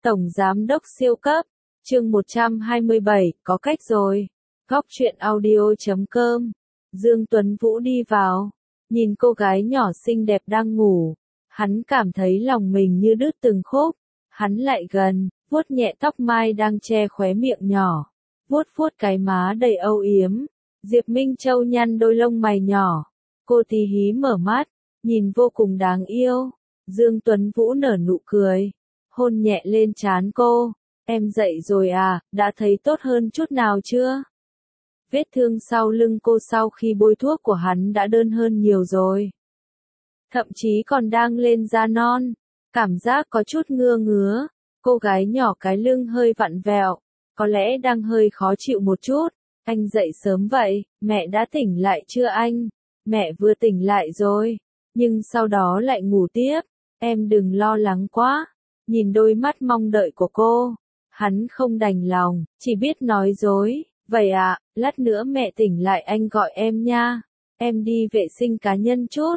Tổng Giám đốc siêu cấp, chương 127, có cách rồi. Góc truyện audio.com. Dương Tuấn Vũ đi vào, nhìn cô gái nhỏ xinh đẹp đang ngủ, hắn cảm thấy lòng mình như đứt từng khúc. Hắn lại gần, vuốt nhẹ tóc mai đang che khóe miệng nhỏ, vuốt vuốt cái má đầy âu yếm. Diệp Minh Châu nhăn đôi lông mày nhỏ, cô tí hí mở mắt, nhìn vô cùng đáng yêu. Dương Tuấn Vũ nở nụ cười, hôn nhẹ lên trán cô. Em dậy rồi à, đã thấy tốt hơn chút nào chưa? Vết thương sau lưng cô sau khi bôi thuốc của hắn đã đơn hơn nhiều rồi. Thậm chí còn đang lên da non, cảm giác có chút ngứa ngứa. Cô gái nhỏ cái lưng hơi vặn vẹo, có lẽ đang hơi khó chịu một chút. Anh dậy sớm vậy, mẹ đã tỉnh lại chưa anh? Mẹ vừa tỉnh lại rồi, nhưng sau đó lại ngủ tiếp. Em đừng lo lắng quá. Nhìn đôi mắt mong đợi của cô, hắn không đành lòng, chỉ biết nói dối. Vậy à, lát nữa mẹ tỉnh lại anh gọi em nha. Em đi vệ sinh cá nhân chút.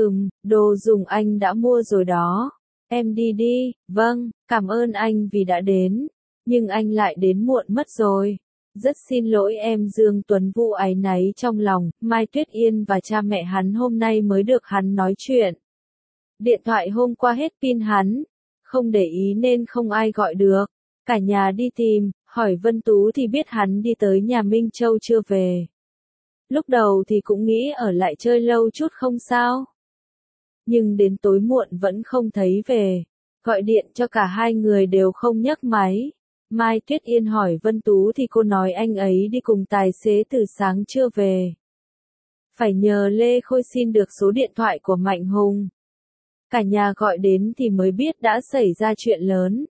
Đồ dùng anh đã mua rồi đó. Em đi đi. Vâng, cảm ơn anh vì đã đến. Nhưng anh lại đến muộn mất rồi. Rất xin lỗi em. Dương Tuấn Vũ áy náy trong lòng. Mai Tuyết Yên và cha mẹ hắn hôm nay mới được hắn nói chuyện. Điện thoại hôm qua hết pin hắn, không để ý nên không ai gọi được. Cả nhà đi tìm, hỏi Vân Tú thì biết hắn đi tới nhà Minh Châu chưa về. Lúc đầu thì cũng nghĩ ở lại chơi lâu chút không sao. Nhưng đến tối muộn vẫn không thấy về. Gọi điện cho cả hai người đều không nhấc máy. Mai Tuyết Yên hỏi Vân Tú thì cô nói anh ấy đi cùng tài xế từ sáng chưa về. Phải nhờ Lê Khôi xin được số điện thoại của Mạnh Hùng. Cả nhà gọi đến thì mới biết đã xảy ra chuyện lớn.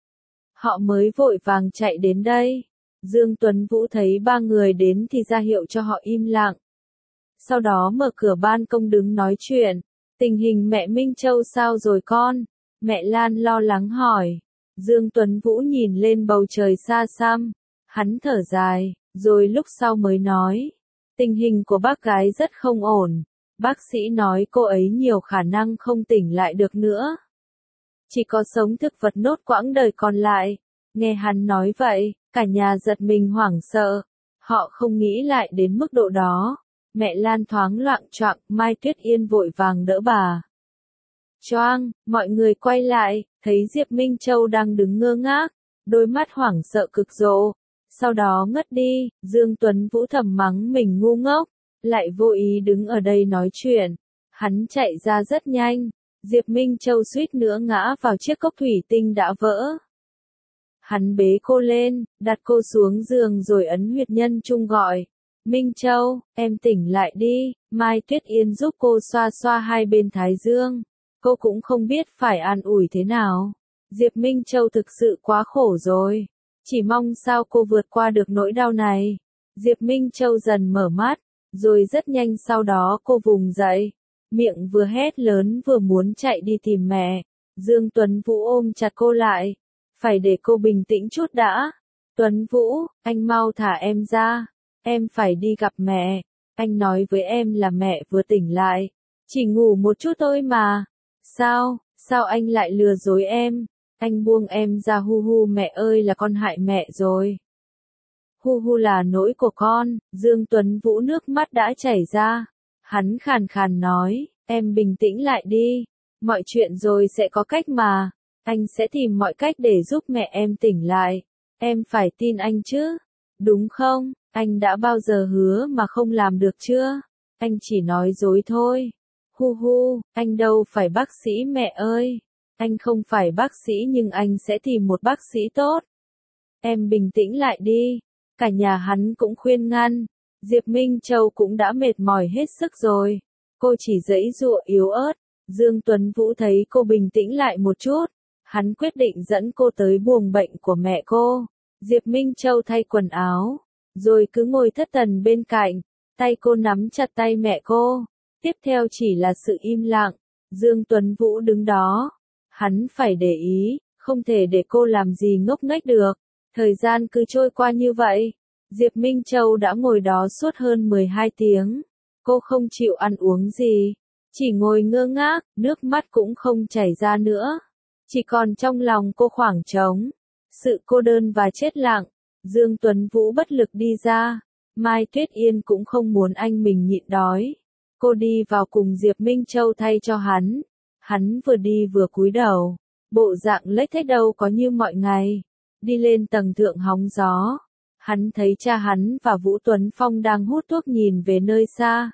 Họ mới vội vàng chạy đến đây. Dương Tuấn Vũ thấy ba người đến thì ra hiệu cho họ im lặng. Sau đó mở cửa ban công đứng nói chuyện. Tình hình mẹ Minh Châu sao rồi con? Mẹ Lan lo lắng hỏi. Dương Tuấn Vũ nhìn lên bầu trời xa xăm. Hắn thở dài, rồi lúc sau mới nói. Tình hình của bác gái rất không ổn. Bác sĩ nói cô ấy nhiều khả năng không tỉnh lại được nữa. Chỉ có sống thực vật nốt quãng đời còn lại. Nghe hắn nói vậy, cả nhà giật mình hoảng sợ. Họ không nghĩ lại đến mức độ đó. Mẹ Lan thoáng loạng choạng, Mai Tuyết Yên vội vàng đỡ bà. Choang, mọi người quay lại, thấy Diệp Minh Châu đang đứng ngơ ngác, đôi mắt hoảng sợ cực độ. Sau đó ngất đi. Dương Tuấn Vũ thầm mắng mình ngu ngốc, lại vô ý đứng ở đây nói chuyện. Hắn chạy ra rất nhanh. Diệp Minh Châu suýt nữa ngã vào chiếc cốc thủy tinh đã vỡ. Hắn bế cô lên, đặt cô xuống giường rồi ấn huyệt nhân trung gọi. Minh Châu, em tỉnh lại đi. Mai Tuyết Yên giúp cô xoa xoa hai bên thái dương. Cô cũng không biết phải an ủi thế nào. Diệp Minh Châu thực sự quá khổ rồi. Chỉ mong sao cô vượt qua được nỗi đau này. Diệp Minh Châu dần mở mắt, rồi rất nhanh sau đó cô vùng dậy. Miệng vừa hét lớn vừa muốn chạy đi tìm mẹ. Dương Tuấn Vũ ôm chặt cô lại. Phải để cô bình tĩnh chút đã. Tuấn Vũ, anh mau thả em ra. Em phải đi gặp mẹ. Anh nói với em là mẹ vừa tỉnh lại. Chỉ ngủ một chút thôi mà. Sao anh lại lừa dối em? Anh buông em ra. Hu hu, mẹ ơi, là con hại mẹ rồi. Hu hu, là lỗi của con. Dương Tuấn Vũ nước mắt đã chảy ra. Hắn khàn khàn nói, em bình tĩnh lại đi. Mọi chuyện rồi sẽ có cách mà. Anh sẽ tìm mọi cách để giúp mẹ em tỉnh lại. Em phải tin anh chứ. Đúng không? Anh đã bao giờ hứa mà không làm được chưa? Anh chỉ nói dối thôi. Hu hu, anh đâu phải bác sĩ mẹ ơi. Anh không phải bác sĩ nhưng anh sẽ tìm một bác sĩ tốt. Em bình tĩnh lại đi. Cả nhà hắn cũng khuyên ngăn. Diệp Minh Châu cũng đã mệt mỏi hết sức rồi. Cô chỉ giãy giụa yếu ớt. Dương Tuấn Vũ thấy cô bình tĩnh lại một chút. Hắn quyết định dẫn cô tới buồng bệnh của mẹ cô. Diệp Minh Châu thay quần áo, rồi cứ ngồi thất thần bên cạnh. Tay cô nắm chặt tay mẹ cô. Tiếp theo chỉ là sự im lặng. Dương Tuấn Vũ đứng đó. Hắn phải để ý, không thể để cô làm gì ngốc nghếch được. Thời gian cứ trôi qua như vậy. Diệp Minh Châu đã ngồi đó suốt hơn 12 tiếng. Cô không chịu ăn uống gì. Chỉ ngồi ngơ ngác, nước mắt cũng không chảy ra nữa. Chỉ còn trong lòng cô khoảng trống, sự cô đơn và chết lặng. Dương Tuấn Vũ bất lực đi ra. Mai Tuyết Yên cũng không muốn anh mình nhịn đói. Cô đi vào cùng Diệp Minh Châu thay cho hắn. Hắn vừa đi vừa cúi đầu. Bộ dạng lếch thếch đâu có như mọi ngày. Đi lên tầng thượng hóng gió. Hắn thấy cha hắn và Vũ Tuấn Phong đang hút thuốc nhìn về nơi xa.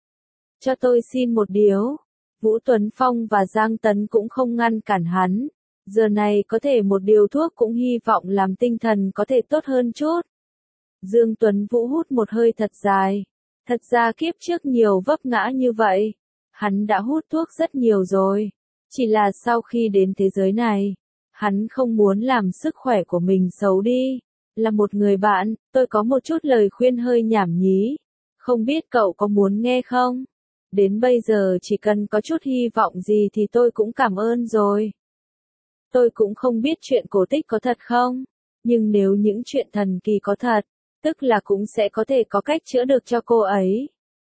Cho tôi xin một điếu. Vũ Tuấn Phong và Giang Tấn cũng không ngăn cản hắn. Giờ này có thể một điều thuốc cũng hy vọng làm tinh thần có thể tốt hơn chút. Dương Tuấn Vũ hút một hơi thật dài. Thật ra kiếp trước nhiều vấp ngã như vậy. Hắn đã hút thuốc rất nhiều rồi. Chỉ là sau khi đến thế giới này, hắn không muốn làm sức khỏe của mình xấu đi. Là một người bạn, tôi có một chút lời khuyên hơi nhảm nhí. Không biết cậu có muốn nghe không? Đến bây giờ chỉ cần có chút hy vọng gì thì tôi cũng cảm ơn rồi. Tôi cũng không biết chuyện cổ tích có thật không, nhưng nếu những chuyện thần kỳ có thật, tức là cũng sẽ có thể có cách chữa được cho cô ấy.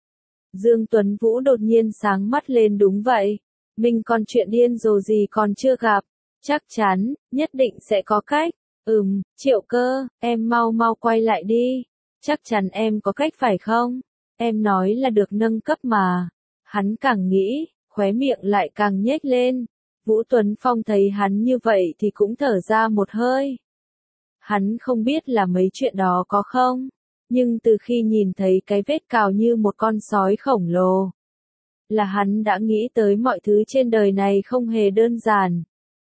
Dương Tuấn Vũ đột nhiên sáng mắt lên, đúng vậy. Mình còn chuyện điên rồ gì còn chưa gặp. Chắc chắn, nhất định sẽ có cách. Triệu Cơ, em mau mau quay lại đi. Chắc chắn em có cách phải không? Em nói là được nâng cấp mà. Hắn càng nghĩ, khóe miệng lại càng nhếch lên. Vũ Tuấn Phong thấy hắn như vậy thì cũng thở ra một hơi. Hắn không biết là mấy chuyện đó có không, nhưng từ khi nhìn thấy cái vết cào như một con sói khổng lồ, là hắn đã nghĩ tới mọi thứ trên đời này không hề đơn giản.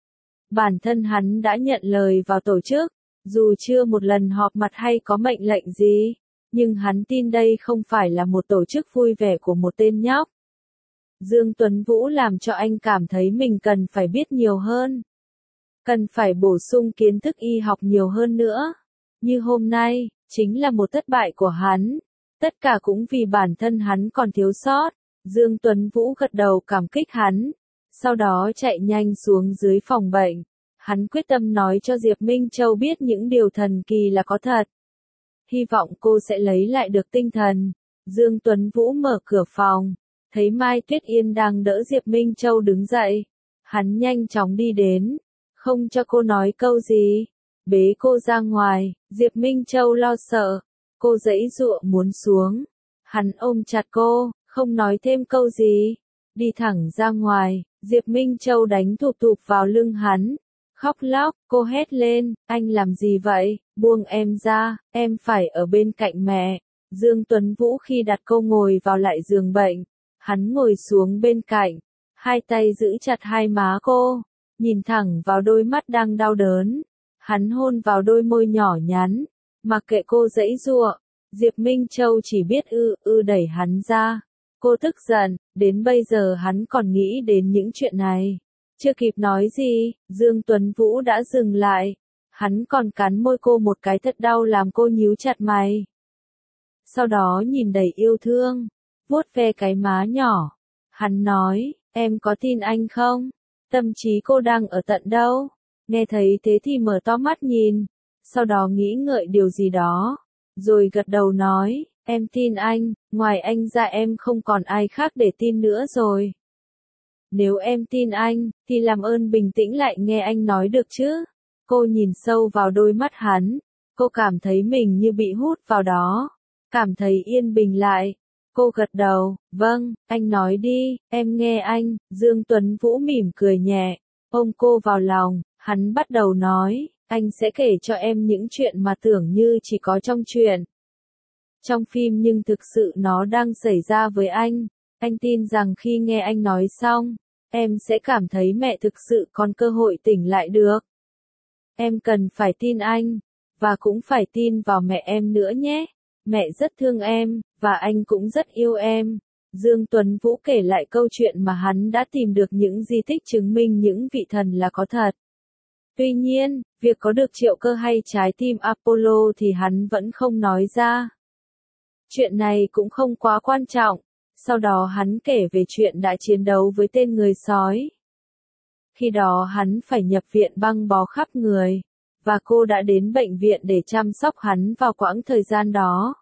Bản thân hắn đã nhận lời vào tổ chức, dù chưa một lần họp mặt hay có mệnh lệnh gì, nhưng hắn tin đây không phải là một tổ chức vui vẻ của một tên nhóc. Dương Tuấn Vũ làm cho anh cảm thấy mình cần phải biết nhiều hơn. Cần phải bổ sung kiến thức y học nhiều hơn nữa. Như hôm nay, chính là một thất bại của hắn. Tất cả cũng vì bản thân hắn còn thiếu sót. Dương Tuấn Vũ gật đầu cảm kích hắn. Sau đó chạy nhanh xuống dưới phòng bệnh. Hắn quyết tâm nói cho Diệp Minh Châu biết những điều thần kỳ là có thật. Hy vọng cô sẽ lấy lại được tinh thần. Dương Tuấn Vũ mở cửa phòng. Thấy Mai Tuyết Yên đang đỡ Diệp Minh Châu đứng dậy. Hắn nhanh chóng đi đến. Không cho cô nói câu gì. Bế cô ra ngoài. Diệp Minh Châu lo sợ. Cô giãy giụa muốn xuống. Hắn ôm chặt cô, không nói thêm câu gì. Đi thẳng ra ngoài. Diệp Minh Châu đánh thụp thụp vào lưng hắn. Khóc lóc, cô hét lên, anh làm gì vậy, buông em ra, em phải ở bên cạnh mẹ. Dương Tuấn Vũ khi đặt cô ngồi vào lại giường bệnh, hắn ngồi xuống bên cạnh, hai tay giữ chặt hai má cô, nhìn thẳng vào đôi mắt đang đau đớn. Hắn hôn vào đôi môi nhỏ nhắn, mặc kệ cô giãy giụa. Diệp Minh Châu chỉ biết đẩy hắn ra. Cô tức giận, đến bây giờ hắn còn nghĩ đến những chuyện này. Chưa kịp nói gì, Dương Tuấn Vũ đã dừng lại. Hắn còn cắn môi cô một cái thật đau làm cô nhíu chặt mày. Sau đó nhìn đầy yêu thương, vuốt ve cái má nhỏ. Hắn nói, em có tin anh không? Tâm trí cô đang ở tận đâu? Nghe thấy thế thì mở to mắt nhìn. Sau đó nghĩ ngợi điều gì đó. Rồi gật đầu nói, em tin anh, ngoài anh ra em không còn ai khác để tin nữa rồi. Nếu em tin anh, thì làm ơn bình tĩnh lại nghe anh nói được chứ. Cô nhìn sâu vào đôi mắt hắn. Cô cảm thấy mình như bị hút vào đó. Cảm thấy yên bình lại. Cô gật đầu, vâng, anh nói đi, em nghe anh. Dương Tuấn Vũ mỉm cười nhẹ, ôm cô vào lòng. Hắn bắt đầu nói, anh sẽ kể cho em những chuyện mà tưởng như chỉ có trong truyện. Trong phim nhưng thực sự nó đang xảy ra với anh. Anh tin rằng khi nghe anh nói xong, em sẽ cảm thấy mẹ thực sự còn cơ hội tỉnh lại được. Em cần phải tin anh, và cũng phải tin vào mẹ em nữa nhé. Mẹ rất thương em, và anh cũng rất yêu em. Dương Tuấn Vũ kể lại câu chuyện mà hắn đã tìm được những di tích chứng minh những vị thần là có thật. Tuy nhiên, việc có được Triệu Cơ hay trái tim Apollo thì hắn vẫn không nói ra. Chuyện này cũng không quá quan trọng. Sau đó hắn kể về chuyện đã chiến đấu với tên người sói. Khi đó hắn phải nhập viện băng bó khắp người, và cô đã đến bệnh viện để chăm sóc hắn vào quãng thời gian đó.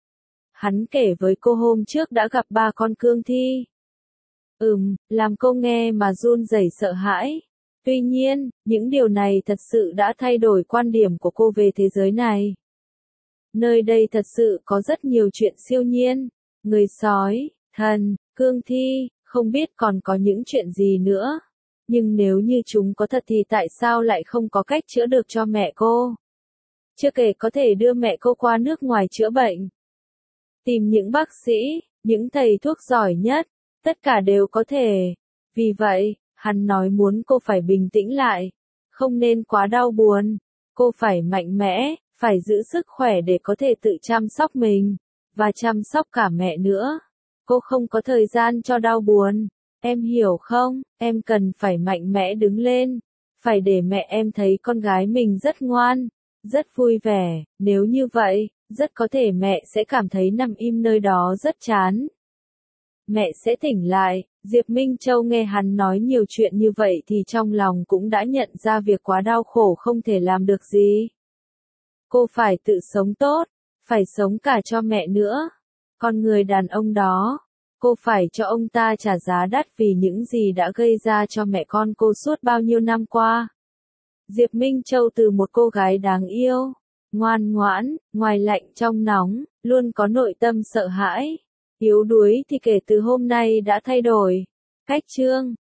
Hắn kể với cô hôm trước đã gặp 3 con cương thi. Làm cô nghe mà run rẩy sợ hãi. Tuy nhiên, những điều này thật sự đã thay đổi quan điểm của cô về thế giới này. Nơi đây thật sự có rất nhiều chuyện siêu nhiên, người sói, thần, cương thi, không biết còn có những chuyện gì nữa. Nhưng nếu như chúng có thật thì tại sao lại không có cách chữa được cho mẹ cô? Chưa kể có thể đưa mẹ cô qua nước ngoài chữa bệnh. Tìm những bác sĩ, những thầy thuốc giỏi nhất, tất cả đều có thể. Vì vậy, hắn nói muốn cô phải bình tĩnh lại, không nên quá đau buồn, cô phải mạnh mẽ, phải giữ sức khỏe để có thể tự chăm sóc mình, và chăm sóc cả mẹ nữa. Cô không có thời gian cho đau buồn, em hiểu không, em cần phải mạnh mẽ đứng lên, phải để mẹ em thấy con gái mình rất ngoan, rất vui vẻ, nếu như vậy, rất có thể mẹ sẽ cảm thấy nằm im nơi đó rất chán. Mẹ sẽ tỉnh lại. Diệp Minh Châu nghe hắn nói nhiều chuyện như vậy thì trong lòng cũng đã nhận ra việc quá đau khổ không thể làm được gì. Cô phải tự sống tốt, phải sống cả cho mẹ nữa. Con người đàn ông đó, cô phải cho ông ta trả giá đắt vì những gì đã gây ra cho mẹ con cô suốt bao nhiêu năm qua. Diệp Minh Châu từ một cô gái đáng yêu, ngoan ngoãn, ngoài lạnh trong nóng, luôn có nội tâm sợ hãi, yếu đuối thì kể từ hôm nay đã thay đổi. Cách chương